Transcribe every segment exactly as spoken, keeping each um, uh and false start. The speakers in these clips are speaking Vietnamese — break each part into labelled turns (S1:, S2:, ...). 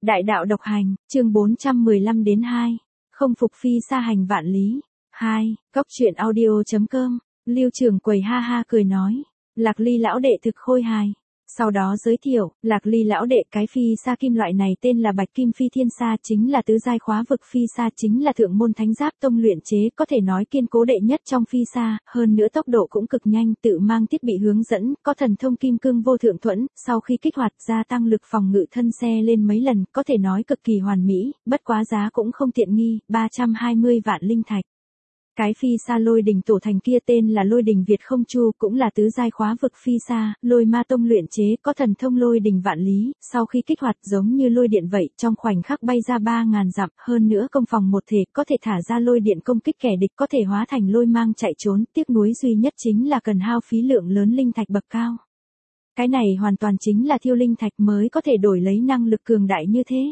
S1: Đại đạo độc hành, chương bốn trăm mười lăm đến hai. Không phục phi sa hành vạn lý. hai. Cốc truyện audio chấm com. Lưu Trường Quầy ha ha cười nói. Lạc Ly lão đệ thực khôi hài. Sau đó giới thiệu, Lạc Ly lão đệ cái phi sa kim loại này tên là Bạch Kim Phi Thiên Sa, chính là tứ giai khóa vực phi sa, chính là thượng môn thánh giáp tông luyện chế, có thể nói kiên cố đệ nhất trong phi sa, hơn nữa tốc độ cũng cực nhanh, tự mang thiết bị hướng dẫn, có thần thông kim cương vô thượng thuẫn, sau khi kích hoạt gia tăng lực phòng ngự thân xe lên mấy lần, có thể nói cực kỳ hoàn mỹ, bất quá giá cũng không tiện nghi, ba trăm hai mươi vạn linh thạch. Cái phi sa lôi đỉnh tổ thành kia tên là lôi đỉnh Việt Không Chu, cũng là tứ giai khóa vực phi sa, lôi ma tông luyện chế, có thần thông lôi đỉnh vạn lý, sau khi kích hoạt giống như lôi điện vậy, trong khoảnh khắc bay ra ba ngàn dặm, hơn nữa công phòng một thể, có thể thả ra lôi điện công kích kẻ địch, có thể hóa thành lôi mang chạy trốn, tiếc nuối duy nhất chính là cần hao phí lượng lớn linh thạch bậc cao. Cái này hoàn toàn chính là thiêu linh thạch mới có thể đổi lấy năng lực cường đại như thế.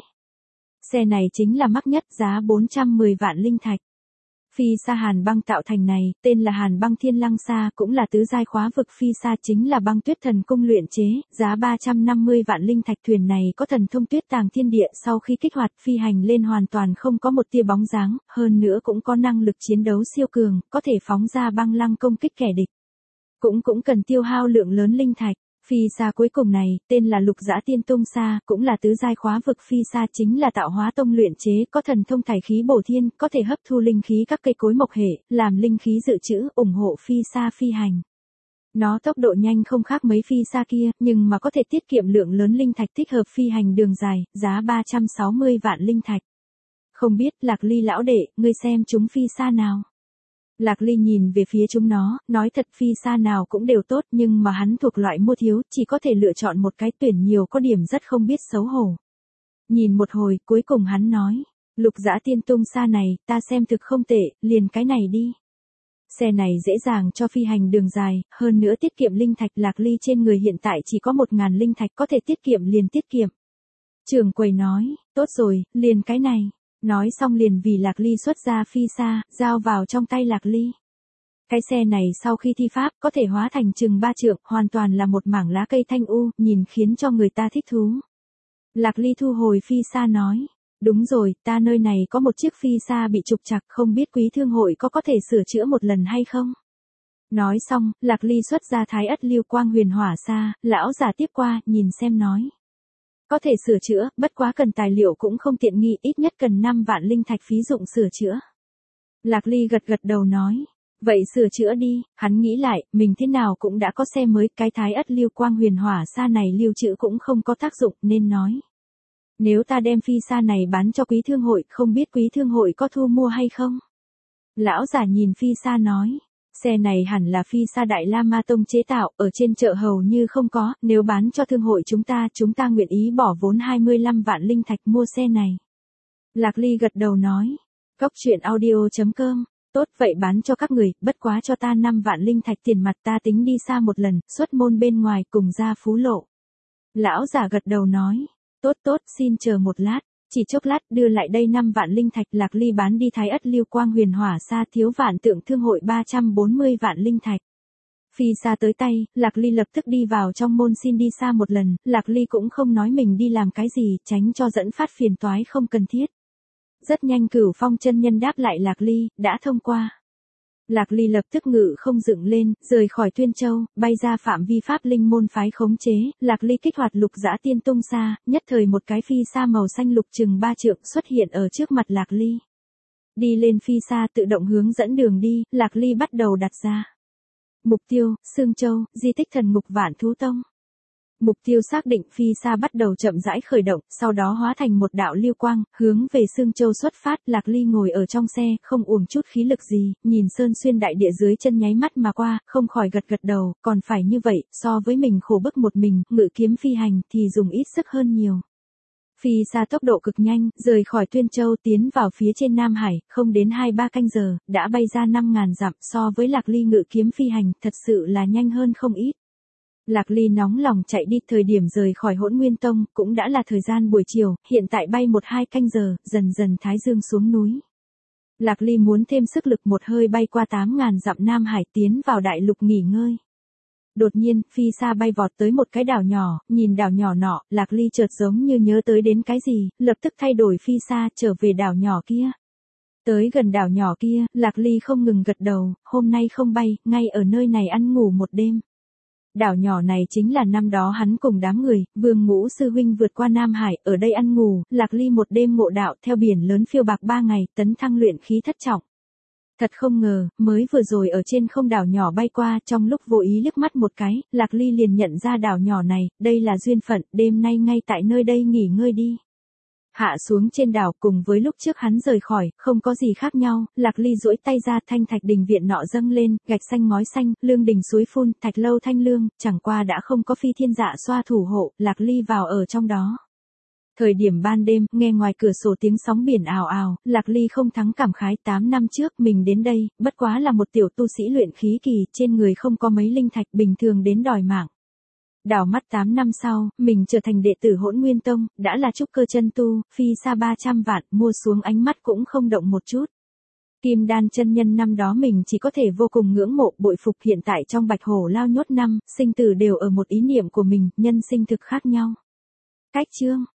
S1: Xe này chính là mắc nhất, giá bốn trăm mười vạn linh thạch. Phi sa hàn băng tạo thành này, tên là Hàn Băng Thiên Lăng Sa, cũng là tứ giai khóa vực phi sa, chính là băng tuyết thần cung luyện chế, giá ba trăm năm mươi vạn linh thạch. Thuyền này có thần thông tuyết tàng thiên địa, sau khi kích hoạt phi hành lên hoàn toàn không có một tia bóng dáng, hơn nữa cũng có năng lực chiến đấu siêu cường, có thể phóng ra băng lăng công kích kẻ địch. Cũng cũng cần tiêu hao lượng lớn linh thạch. Phi sa cuối cùng này, tên là Lục Dã Tiên Tông Sa, cũng là tứ giai khóa vực phi sa, chính là tạo hóa tông luyện chế, có thần thông thải khí bổ thiên, có thể hấp thu linh khí các cây cối mộc hệ, làm linh khí dự trữ, ủng hộ phi sa phi hành. Nó tốc độ nhanh không khác mấy phi sa kia, nhưng mà có thể tiết kiệm lượng lớn linh thạch, thích hợp phi hành đường dài, giá ba trăm sáu mươi vạn linh thạch. Không biết Lạc Ly lão đệ, ngươi xem chúng phi sa nào? Lạc Ly nhìn về phía chúng nó, nói thật phi sa nào cũng đều tốt, nhưng mà hắn thuộc loại mua thiếu, chỉ có thể lựa chọn một cái, tuyển nhiều có điểm rất không biết xấu hổ. Nhìn một hồi, cuối cùng hắn nói, Lục Dã Tiên Tông Sa này, ta xem thực không tệ, liền cái này đi. Xe này dễ dàng cho phi hành đường dài, hơn nữa tiết kiệm linh thạch. Lạc Ly trên người hiện tại chỉ có một ngàn linh thạch, có thể tiết kiệm liền tiết kiệm. Trường Quầy nói, tốt rồi, liền cái này. Nói xong liền vì Lạc Ly xuất ra phi sa, giao vào trong tay Lạc Ly. Cái xe này sau khi thi pháp có thể hóa thành chừng ba trượng, hoàn toàn là một mảng lá cây thanh u, nhìn khiến cho người ta thích thú. Lạc Ly thu hồi phi sa nói, đúng rồi, ta nơi này có một chiếc phi sa bị trục trặc, không biết quý thương hội có có thể sửa chữa một lần hay không? Nói xong, Lạc Ly xuất ra Thái Ất Lưu Quang Huyền Hỏa Sa, lão giả tiếp qua, nhìn xem nói. Có thể sửa chữa, bất quá cần tài liệu cũng không tiện nghi, ít nhất cần năm vạn linh thạch phí dụng sửa chữa. Lạc Ly gật gật đầu nói, vậy sửa chữa đi. Hắn nghĩ lại, mình thế nào cũng đã có xe mới, cái Thái Ất Lưu Quang Huyền Hỏa Sa này lưu trữ cũng không có tác dụng, nên nói. Nếu ta đem phi sa này bán cho quý thương hội, không biết quý thương hội có thu mua hay không? Lão giả nhìn phi sa nói. Xe này hẳn là phi sa Đại La Ma Tông chế tạo, ở trên chợ hầu như không có, nếu bán cho thương hội chúng ta, chúng ta nguyện ý bỏ vốn hai mươi lăm vạn linh thạch mua xe này. Lạc Ly gật đầu nói, cốc truyện audio chấm com, tốt vậy bán cho các người, bất quá cho ta năm vạn linh thạch tiền mặt, ta tính đi xa một lần, xuất môn bên ngoài cùng ra Phú Lộ. Lão giả gật đầu nói, tốt tốt, xin chờ một lát. Chỉ chốc lát đưa lại đây năm vạn linh thạch. Lạc Ly bán đi Thái Ất Lưu Quang Huyền Hỏa Sa, thiếu vạn tượng thương hội ba trăm bốn mươi vạn linh thạch. Phi sa tới tay, Lạc Ly lập tức đi vào trong môn xin đi xa một lần, Lạc Ly cũng không nói mình đi làm cái gì, tránh cho dẫn phát phiền toái không cần thiết. Rất nhanh Cửu Phong chân nhân đáp lại Lạc Ly, đã thông qua. Lạc Ly lập tức ngự không dựng lên, rời khỏi Tuyên Châu, bay ra phạm vi pháp linh môn phái khống chế. Lạc Ly kích hoạt Lục Dã Tiên Tông Sa, nhất thời một cái phi sa màu xanh lục chừng ba trượng xuất hiện ở trước mặt Lạc Ly. Đi lên phi sa tự động hướng dẫn đường đi, Lạc Ly bắt đầu đặt ra. Mục tiêu, Sương Châu, di tích thần ngục Vạn Thú Tông. Mục tiêu xác định, phi sa bắt đầu chậm rãi khởi động, sau đó hóa thành một đạo lưu quang, hướng về Sương Châu xuất phát. Lạc Ly ngồi ở trong xe, không uổng chút khí lực gì, nhìn sơn xuyên đại địa dưới chân nháy mắt mà qua, không khỏi gật gật đầu, còn phải như vậy, so với mình khổ bức một mình, ngự kiếm phi hành, thì dùng ít sức hơn nhiều. Phi sa tốc độ cực nhanh, rời khỏi Tuyên Châu tiến vào phía trên Nam Hải, không đến hai ba canh giờ, đã bay ra năm ngàn dặm, so với Lạc Ly ngự kiếm phi hành, thật sự là nhanh hơn không ít. Lạc Ly nóng lòng chạy đi, thời điểm rời khỏi Hỗn Nguyên Tông, cũng đã là thời gian buổi chiều, hiện tại bay một hai canh giờ, dần dần thái dương xuống núi. Lạc Ly muốn thêm sức lực, một hơi bay qua tám ngàn dặm Nam Hải tiến vào đại lục nghỉ ngơi. Đột nhiên, phi xa bay vọt tới một cái đảo nhỏ, nhìn đảo nhỏ nọ, Lạc Ly chợt giống như nhớ tới đến cái gì, lập tức thay đổi phi xa, trở về đảo nhỏ kia. Tới gần đảo nhỏ kia, Lạc Ly không ngừng gật đầu, hôm nay không bay, ngay ở nơi này ăn ngủ một đêm. Đảo nhỏ này chính là năm đó hắn cùng đám người, Vương Ngũ sư huynh vượt qua Nam Hải, ở đây ăn ngủ, Lạc Ly một đêm ngộ đạo theo biển lớn phiêu bạc ba ngày, tấn thăng luyện khí thất trọng. Thật không ngờ, mới vừa rồi ở trên không đảo nhỏ bay qua, trong lúc vô ý liếc mắt một cái, Lạc Ly liền nhận ra đảo nhỏ này, đây là duyên phận, đêm nay ngay tại nơi đây nghỉ ngơi đi. Hạ xuống trên đảo cùng với lúc trước hắn rời khỏi, không có gì khác nhau, Lạc Ly duỗi tay ra thanh thạch đình viện nọ dâng lên, gạch xanh ngói xanh, lương đình suối phun, thạch lâu thanh lương, chẳng qua đã không có phi thiên dạ xoa thủ hộ, Lạc Ly vào ở trong đó. Thời điểm ban đêm, nghe ngoài cửa sổ tiếng sóng biển ào ào, Lạc Ly không thắng cảm khái tám năm trước mình đến đây, bất quá là một tiểu tu sĩ luyện khí kỳ, trên người không có mấy linh thạch bình thường đến đòi mạng. Đảo mắt tám năm sau, mình trở thành đệ tử Hỗn Nguyên Tông, đã là trúc cơ chân tu, phi xa ba trăm vạn, mua xuống ánh mắt cũng không động một chút. Kim Đan chân nhân năm đó mình chỉ có thể vô cùng ngưỡng mộ bội phục, hiện tại trong Bạch Hổ lao nhốt năm, sinh tử đều ở một ý niệm của mình, nhân sinh thực khác nhau. Cách chương